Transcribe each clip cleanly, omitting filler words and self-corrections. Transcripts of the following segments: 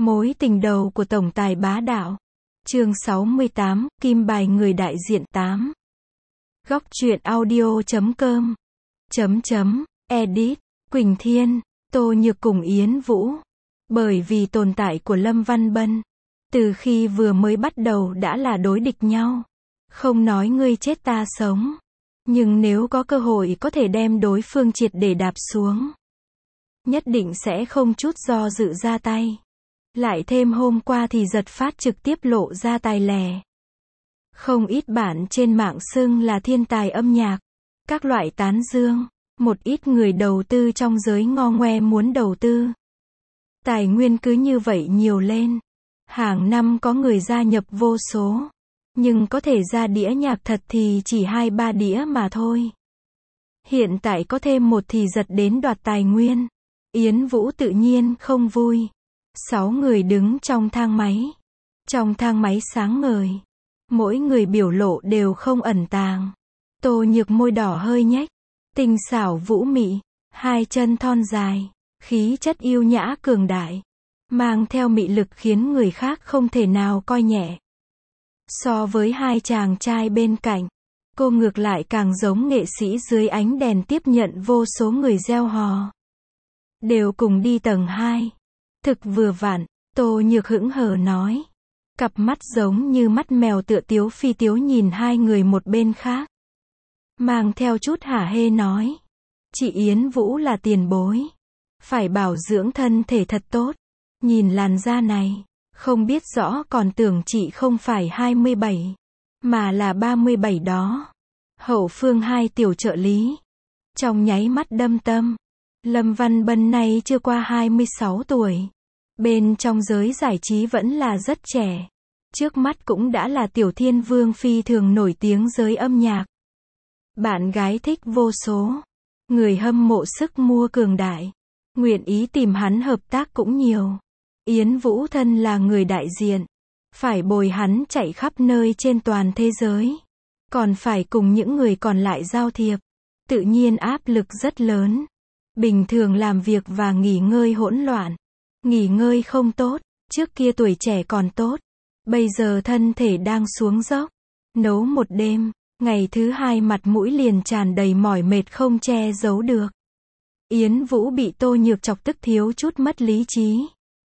Mối tình đầu của tổng tài bá đạo. Chương 68, Kim bài người đại diện 8. Góc truyện audio.com. Edit, Quỳnh Thiên, Tô Nhược cùng Yến Vũ. Bởi vì tồn tại của Lâm Văn Bân, từ khi vừa mới bắt đầu đã là đối địch nhau. Không nói ngươi chết ta sống, nhưng nếu có cơ hội có thể đem đối phương triệt để đạp xuống, nhất định sẽ không chút do dự ra tay. Lại thêm hôm qua thì Giật Phát trực tiếp lộ ra tài lẻ. Không ít bạn trên mạng xưng là thiên tài âm nhạc, các loại tán dương, một ít người đầu tư trong giới ngo ngoe muốn đầu tư. Tài nguyên cứ như vậy nhiều lên. Hàng năm có người gia nhập vô số, nhưng có thể ra đĩa nhạc thật thì chỉ 2-3 đĩa mà thôi. Hiện tại có thêm một thì Giật đến đoạt tài nguyên. Yến Vũ tự nhiên không vui. 6 người đứng trong thang máy. Trong thang máy sáng ngời, mỗi người biểu lộ đều không ẩn tàng. Tô Nhược môi đỏ hơi nhếch, tinh xảo vũ mị, hai chân thon dài, khí chất yêu nhã cường đại, mang theo mị lực khiến người khác không thể nào coi nhẹ. So với hai chàng trai bên cạnh, cô ngược lại càng giống nghệ sĩ dưới ánh đèn tiếp nhận vô số người reo hò. Đều cùng đi tầng 2. Thực vừa vặn, Tô Nhược hững hờ nói. Cặp mắt giống như mắt mèo tựa tiếu phi tiếu nhìn hai người một bên khác. Mang theo chút hả hê nói. Chị Yến Vũ là tiền bối, phải bảo dưỡng thân thể thật tốt. Nhìn làn da này, không biết rõ còn tưởng chị không phải 27, mà là 37 đó. Hậu phương hai tiểu trợ lý, trong nháy mắt đâm tâm. Lâm Văn Bân này chưa qua 26 tuổi. Bên trong giới giải trí vẫn là rất trẻ. Trước mắt cũng đã là tiểu thiên vương phi thường nổi tiếng giới âm nhạc. Bạn gái thích vô số. Người hâm mộ sức mua cường đại. Nguyện ý tìm hắn hợp tác cũng nhiều. Yến Vũ thân là người đại diện, phải bồi hắn chạy khắp nơi trên toàn thế giới. Còn phải cùng những người còn lại giao thiệp. Tự nhiên áp lực rất lớn. Bình thường làm việc và nghỉ ngơi hỗn loạn. Nghỉ ngơi không tốt, trước kia tuổi trẻ còn tốt. Bây giờ thân thể đang xuống dốc. Nấu một đêm, ngày thứ hai mặt mũi liền tràn đầy mỏi mệt không che giấu được. Yến Vũ bị Tô Nhược chọc tức thiếu chút mất lý trí.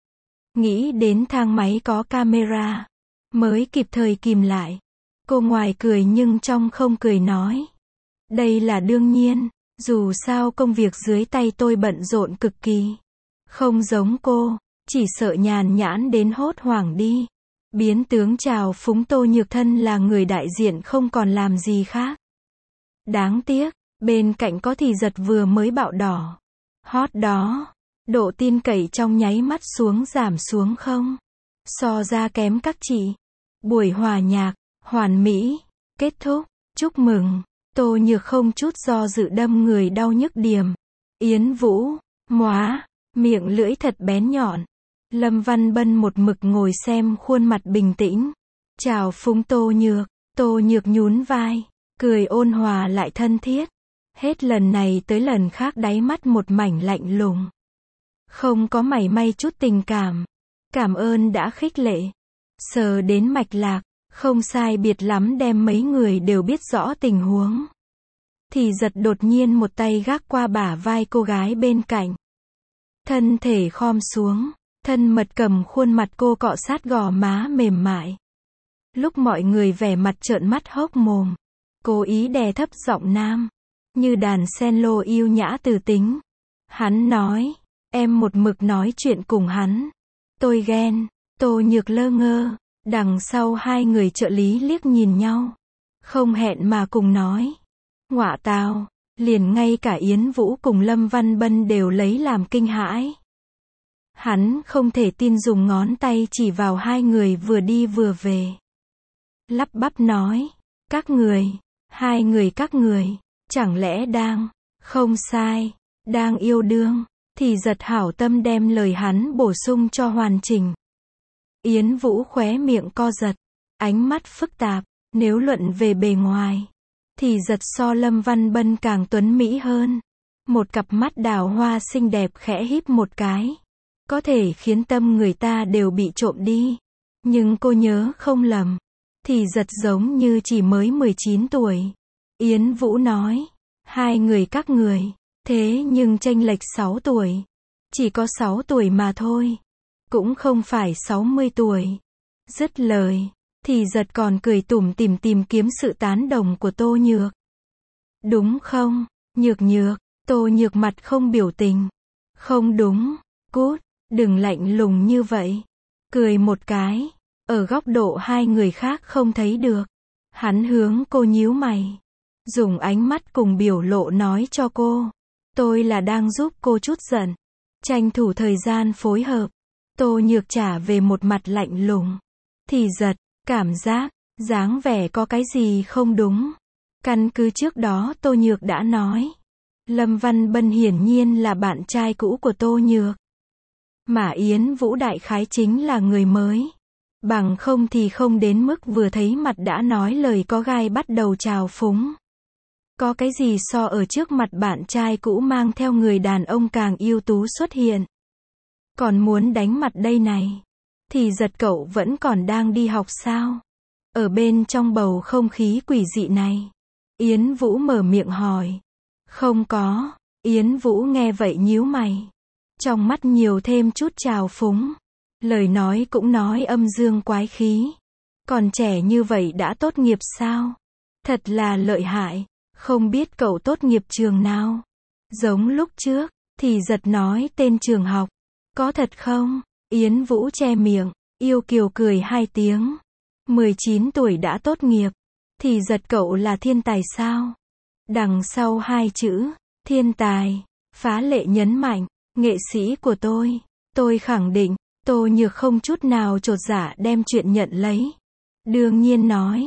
Nghĩ đến thang máy có camera, mới kịp thời kìm lại. Cô ngoài cười nhưng trong không cười nói. Đây là đương nhiên, dù sao công việc dưới tay tôi bận rộn cực kỳ. Không giống cô, chỉ sợ nhàn nhãn đến hốt hoảng đi. Biến tướng chào phúng Tô Nhược thân là người đại diện không còn làm gì khác. Đáng tiếc, bên cạnh có thì Giật vừa mới bạo đỏ. Hot đó, độ tin cậy trong nháy mắt giảm xuống không. So ra kém các chị. Buổi hòa nhạc, hoàn mỹ, kết thúc, chúc mừng. Tô Nhược không chút do dự đâm người đau nhức điểm. Yến Vũ, móa, miệng lưỡi thật bén nhọn. Lâm Văn Bân một mực ngồi xem khuôn mặt bình tĩnh. Chào phúng Tô Nhược nhún vai, cười ôn hòa lại thân thiết. Hết lần này tới lần khác đáy mắt một mảnh lạnh lùng. Không có mảy may chút tình cảm. Cảm ơn đã khích lệ. Sờ đến mạch lạc, không sai biệt lắm đem mấy người đều biết rõ tình huống. Thì Giật đột nhiên một tay gác qua bả vai cô gái bên cạnh. Thân thể khom xuống, thân mật cầm khuôn mặt cô cọ sát gò má mềm mại. Lúc mọi người vẻ mặt trợn mắt hốc mồm, cố ý đè thấp giọng nam, như đàn cello yêu nhã từ tính. Hắn nói, em một mực nói chuyện cùng hắn. Tôi ghen. Tô Nhược lơ ngơ. Đằng sau hai người trợ lý liếc nhìn nhau, không hẹn mà cùng nói. Ngọa tào, liền ngay cả Yến Vũ cùng Lâm Văn Bân đều lấy làm kinh hãi. Hắn không thể tin dùng ngón tay chỉ vào hai người vừa đi vừa về. Lắp bắp nói, hai người các người, chẳng lẽ đang, không sai, đang yêu đương. Thì Giật hảo tâm đem lời hắn bổ sung cho hoàn chỉnh. Yến Vũ khóe miệng co giật, ánh mắt phức tạp. Nếu luận về bề ngoài, thì Giật so Lâm Văn Bân càng tuấn mỹ hơn. Một cặp mắt đào hoa xinh đẹp khẽ híp một cái. có thể khiến tâm người ta đều bị trộm đi. Nhưng cô nhớ không lầm, thì giật giống như chỉ mới 19 tuổi. Yến Vũ nói, hai người các người, thế nhưng chênh lệch 6 tuổi. Chỉ có 6 tuổi mà thôi. Cũng không phải 60 tuổi. Dứt lời, thì giật còn cười tủm tỉm tìm kiếm sự tán đồng của Tô Nhược. Đúng không, Nhược Nhược? Tô Nhược mặt không biểu tình. Không đúng, cút, đừng lạnh lùng như vậy. Cười một cái, ở góc độ hai người khác không thấy được. Hắn hướng cô nhíu mày, dùng ánh mắt cùng biểu lộ nói cho cô, tôi là đang giúp cô chút giận, tranh thủ thời gian phối hợp. Tô Nhược trả về một mặt lạnh lùng. Thì giật, cảm giác, dáng vẻ có cái gì không đúng. Căn cứ trước đó Tô Nhược đã nói, Lâm Văn Bân hiển nhiên là bạn trai cũ của Tô Nhược. Mà Yến Vũ đại khái chính là người mới. Bằng không thì không đến mức vừa thấy mặt đã nói lời có gai bắt đầu trào phúng. Có cái gì so ở trước mặt bạn trai cũ mang theo người đàn ông càng ưu tú xuất hiện. Còn muốn đánh mặt đây này. Thì giật cậu vẫn còn đang đi học sao? Ở bên trong bầu không khí quỷ dị này. Yến Vũ mở miệng hỏi. Không có. Yến Vũ nghe vậy nhíu mày. Trong mắt nhiều thêm chút trào phúng. Lời nói cũng nói âm dương quái khí. Còn trẻ như vậy đã tốt nghiệp sao? Thật là lợi hại. Không biết cậu tốt nghiệp trường nào? Giống lúc trước, thì giật nói tên trường học. Có thật không? Yến Vũ che miệng, yêu kiều cười hai tiếng. 19 tuổi đã tốt nghiệp. Thì giật cậu là thiên tài sao? Đằng sau hai chữ, thiên tài, phá lệ nhấn mạnh, nghệ sĩ của tôi khẳng định, Tô Nhược không chút nào chột dạ đem chuyện nhận lấy. Đương nhiên nói,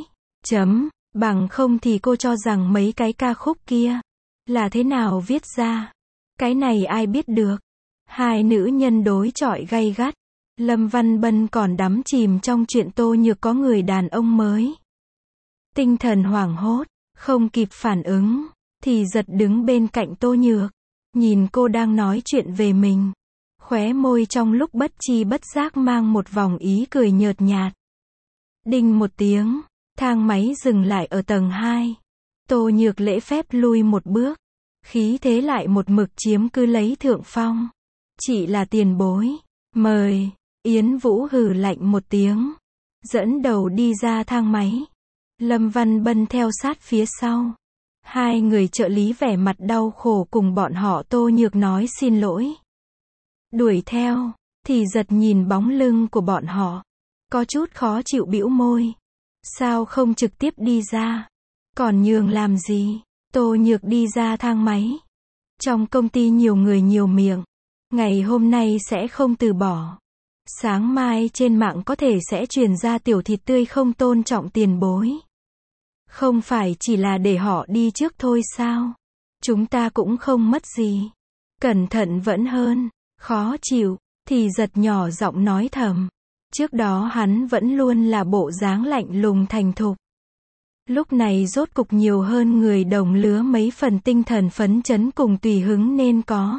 bằng không thì cô cho rằng mấy cái ca khúc kia, là thế nào viết ra. Cái này ai biết được. Hai nữ nhân đối chọi gay gắt. Lâm Văn Bân còn đắm chìm trong chuyện Tô Nhược có người đàn ông mới. Tinh thần hoảng hốt, không kịp phản ứng, thì giật đứng bên cạnh Tô Nhược. Nhìn cô đang nói chuyện về mình. Khóe môi trong lúc bất chi bất giác mang một vòng ý cười nhợt nhạt. Đinh một tiếng, thang máy dừng lại ở tầng 2. Tô Nhược lễ phép lui một bước. Khí thế lại một mực chiếm cứ lấy thượng phong. Chị là tiền bối. Mời. Yến Vũ hừ lạnh một tiếng. Dẫn đầu đi ra thang máy. Lâm Văn Bân theo sát phía sau. Hai người trợ lý vẻ mặt đau khổ cùng bọn họ Tô Nhược nói xin lỗi. Đuổi theo. Thì giật nhìn bóng lưng của bọn họ. Có chút khó chịu bĩu môi. Sao không trực tiếp đi ra? Còn nhường làm gì? Tô Nhược đi ra thang máy. Trong công ty nhiều người nhiều miệng. Ngày hôm nay sẽ không từ bỏ. Sáng mai trên mạng có thể sẽ truyền ra tiểu thịt tươi không tôn trọng tiền bối. Không phải chỉ là để họ đi trước thôi sao? Chúng ta cũng không mất gì. Cẩn thận vẫn hơn. Khó chịu. Thì giật nhỏ giọng nói thầm. Trước đó hắn vẫn luôn là bộ dáng lạnh lùng thành thục. Lúc này rốt cục nhiều hơn người đồng lứa mấy phần tinh thần phấn chấn cùng tùy hứng nên có.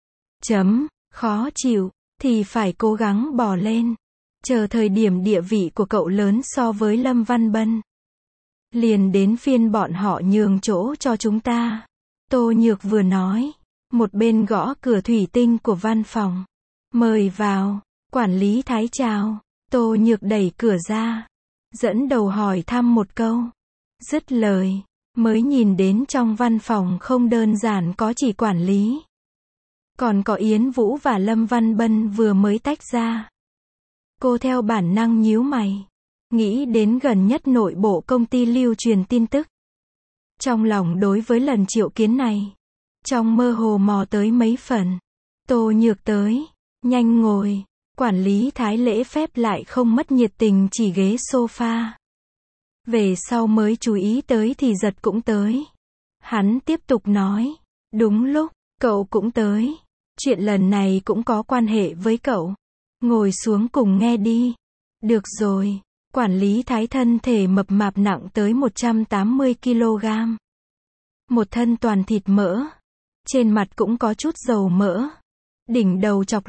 Khó chịu, thì phải cố gắng bò lên. Chờ thời điểm địa vị của cậu lớn so với Lâm Văn Bân. Liền đến phiên bọn họ nhường chỗ cho chúng ta. Tô Nhược vừa nói, một bên gõ cửa thủy tinh của văn phòng. Mời vào, quản lý Thái chào. Tô Nhược đẩy cửa ra, dẫn đầu hỏi thăm một câu. Dứt lời, mới nhìn đến trong văn phòng không đơn giản có chỉ quản lý. Còn có Yến Vũ và Lâm Văn Bân vừa mới tách ra. Cô theo bản năng nhíu mày. Nghĩ đến gần nhất nội bộ công ty lưu truyền tin tức. Trong lòng đối với lần triệu kiến này. Trong mơ hồ mò tới mấy phần. Tô Nhược tới. Nhanh ngồi. Quản lý Thái lễ phép lại không mất nhiệt tình chỉ ghế sofa. Về sau mới chú ý tới thì giật cũng tới. Hắn tiếp tục nói. Đúng lúc, cậu cũng tới. Chuyện lần này cũng có quan hệ với cậu. Ngồi xuống cùng nghe đi. Được rồi. Quản lý Thái thân thể mập mạp nặng tới 180 kg. Một thân toàn thịt mỡ. Trên mặt cũng có chút dầu mỡ. Đỉnh đầu chọc lóc.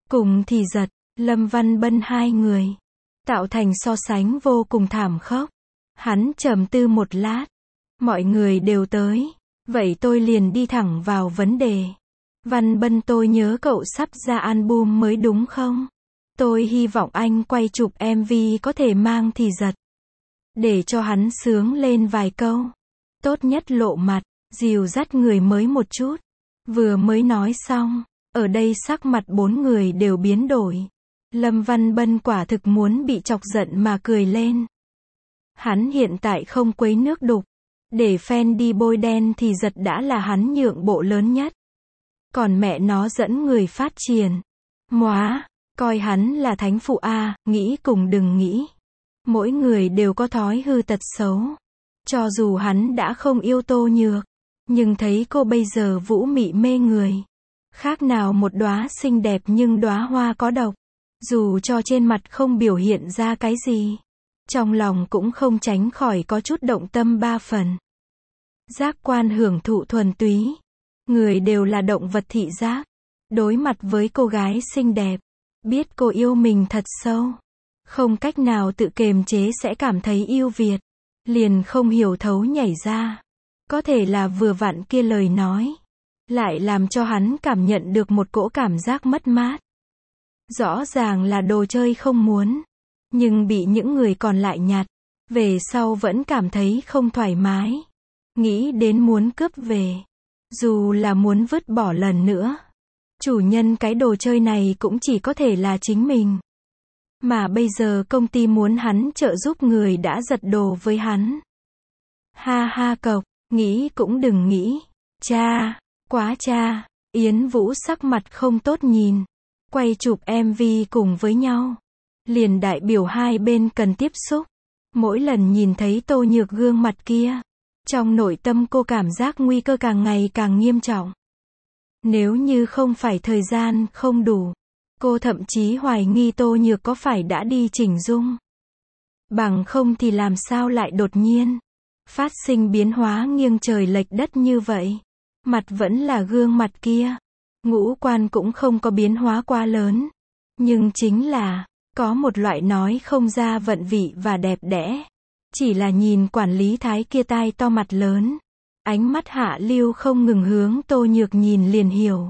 cùng thì giật, Lâm Văn Bân hai người, tạo thành so sánh vô cùng thảm khốc. Hắn trầm tư một lát. Mọi người đều tới. Vậy tôi liền đi thẳng vào vấn đề. Văn Bân, tôi nhớ cậu sắp ra album mới đúng không? Tôi hy vọng anh quay chụp MV có thể mang thì giật. Để cho hắn sướng lên vài câu. Tốt nhất lộ mặt, dìu dắt người mới một chút. Vừa mới nói xong, ở đây sắc mặt bốn người đều biến đổi. Lâm Văn Bân quả thực muốn bị chọc giận mà cười lên. Hắn hiện tại không quấy nước đục. Để fan đi bôi đen thì giật đã là hắn nhượng bộ lớn nhất. Còn mẹ nó dẫn người phát triển. Móa, coi hắn là thánh phụ a, nghĩ cùng đừng nghĩ. Mỗi người đều có thói hư tật xấu. Cho dù hắn đã không yêu Tô Nhược, nhưng thấy cô bây giờ vũ mị mê người. Khác nào một đóa xinh đẹp nhưng đóa hoa có độc. Dù cho trên mặt không biểu hiện ra cái gì, trong lòng cũng không tránh khỏi có chút động tâm ba phần. Giác quan hưởng thụ thuần túy. Người đều là động vật thị giác. Đối mặt với cô gái xinh đẹp, biết cô yêu mình thật sâu, không cách nào tự kiềm chế sẽ cảm thấy yêu Việt. Liền không hiểu thấu nhảy ra. Có thể là vừa vặn kia lời nói lại làm cho hắn cảm nhận được một cỗ cảm giác mất mát. Rõ ràng là đồ chơi không muốn, nhưng bị những người còn lại nhặt, về sau vẫn cảm thấy không thoải mái. Nghĩ đến muốn cướp về, dù là muốn vứt bỏ lần nữa. Chủ nhân cái đồ chơi này cũng chỉ có thể là chính mình. Mà bây giờ công ty muốn hắn trợ giúp người đã giật đồ với hắn. Ha ha cộc, nghĩ cũng đừng nghĩ. Cha, quá cha. Yến Vũ sắc mặt không tốt nhìn. Quay chụp MV cùng với nhau. Liền đại biểu hai bên cần tiếp xúc. Mỗi lần nhìn thấy Tô Nhược gương mặt kia, trong nội tâm cô cảm giác nguy cơ càng ngày càng nghiêm trọng. Nếu như không phải thời gian không đủ, cô thậm chí hoài nghi Tô Nhược có phải đã đi chỉnh dung. Bằng không thì làm sao lại đột nhiên phát sinh biến hóa nghiêng trời lệch đất như vậy. Mặt vẫn là gương mặt kia, ngũ quan cũng không có biến hóa quá lớn, nhưng chính là có một loại nói không ra vận vị và đẹp đẽ. Chỉ là nhìn quản lý Thái kia tai to mặt lớn, ánh mắt hạ lưu không ngừng hướng Tô Nhược nhìn liền hiểu.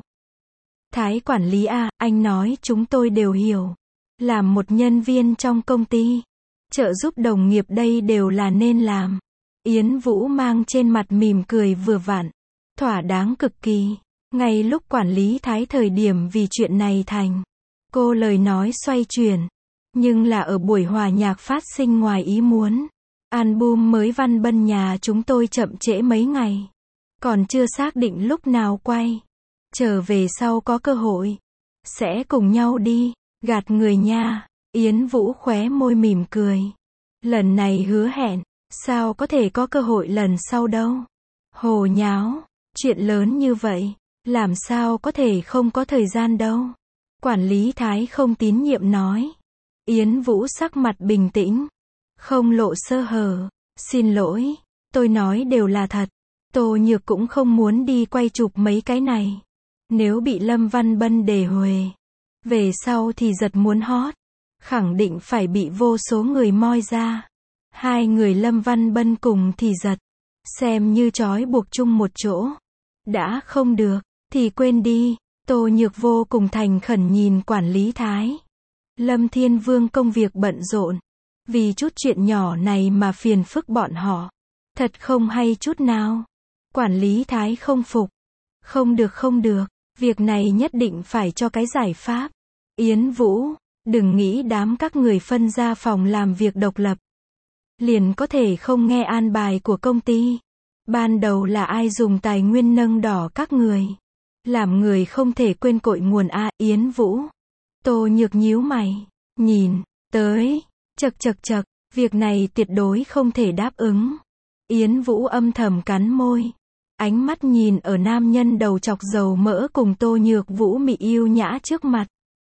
Thái quản lý a, anh nói chúng tôi đều hiểu. Làm một nhân viên trong công ty, trợ giúp đồng nghiệp đây đều là nên làm. Yến Vũ mang trên mặt mỉm cười vừa vặn, thỏa đáng cực kỳ. Ngay lúc quản lý Thái thời điểm vì chuyện này thành, cô lời nói xoay chuyển, nhưng là ở buổi hòa nhạc phát sinh ngoài ý muốn. Album mới Văn Bân nhà chúng tôi chậm trễ mấy ngày, còn chưa xác định lúc nào quay. Trở về sau có cơ hội, sẽ cùng nhau đi, gạt người nha. Yến Vũ khóe môi mỉm cười. Lần này hứa hẹn, sao có thể có cơ hội lần sau đâu. Hồ nháo, chuyện lớn như vậy, làm sao có thể không có thời gian đâu. Quản lý Thái không tín nhiệm nói. Yến Vũ sắc mặt bình tĩnh, không lộ sơ hở. Xin lỗi, tôi nói đều là thật. Tô Nhược cũng không muốn đi quay chụp mấy cái này. Nếu bị Lâm Văn Bân đề huề, về sau thì giật muốn hot, khẳng định phải bị vô số người moi ra. Hai người Lâm Văn Bân cùng thì giật, xem như trói buộc chung một chỗ. Đã không được, thì quên đi. Tô Nhược vô cùng thành khẩn nhìn quản lý Thái. Lâm Thiên Vương công việc bận rộn, vì chút chuyện nhỏ này mà phiền phức bọn họ. Thật không hay chút nào. Quản lý Thái không phục. Không được không được, việc này nhất định phải cho cái giải pháp. Yến Vũ, đừng nghĩ đám các người phân ra phòng làm việc độc lập, liền có thể không nghe an bài của công ty. Ban đầu là ai dùng tài nguyên nâng đỏ các người? Làm người không thể quên cội nguồn a. Yến Vũ. Tô Nhược nhíu mày, nhìn tới, chậc chậc chậc, việc này tuyệt đối không thể đáp ứng. Yến Vũ âm thầm cắn môi, ánh mắt nhìn ở nam nhân đầu chọc dầu mỡ cùng Tô Nhược vũ mị yêu nhã trước mặt.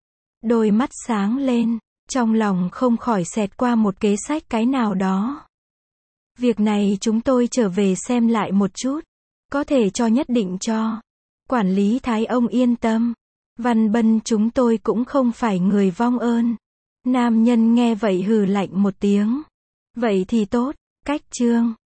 Đôi mắt sáng lên, trong lòng không khỏi xẹt qua một kế sách cái nào đó. Việc này chúng tôi trở về xem lại một chút, có thể cho nhất định cho. Quản lý Thái ông yên tâm. Văn Bân chúng tôi cũng không phải người vong ơn. Nam nhân nghe vậy hừ lạnh một tiếng. Vậy thì tốt, cách chương.